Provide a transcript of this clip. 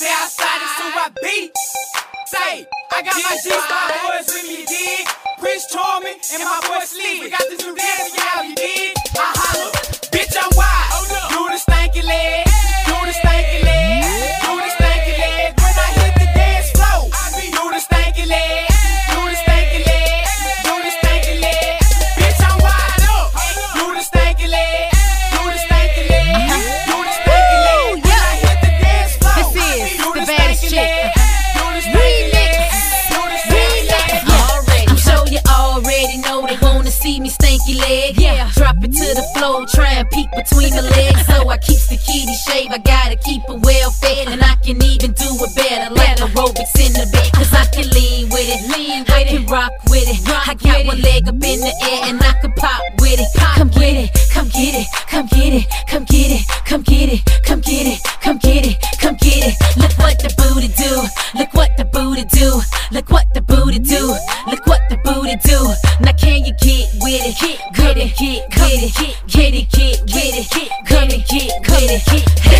Say outside is who I be. Say, I got my G-Star boys with me, you dig? Prince Charming and my boy Sleep. We got this new dance for y'all, you dig? I holla, bitch, I'm wild. Do the stanky leg, do the stanky leg, do the stanky leg. When I hit the dance floor, do the stanky leg, do the stanky leg, do the stanky leg. Bitch, I'm wide up. Do the stanky leg, do the stanky leg, do the stanky leg. When I hit the dance floor, do the stanky leg. Already know they wanna see me stanky leg. Yeah, drop it to the floor, try and peek between the legs. So I keeps the kitty shave, I gotta keep it well fed. And I can even do it better, like aerobics in the bed. Cause I can lean with it, I can rock with it. I got one leg up in the air and I can pop with it. Come get it, come get it, come get it, come get it, come get it, come get it, come get it, come get it. Look what the booty do, look what the booty do, look what the booty do, look what the booty do. Now can you get with it? Come and get with it, get it, get with it, come and get with it.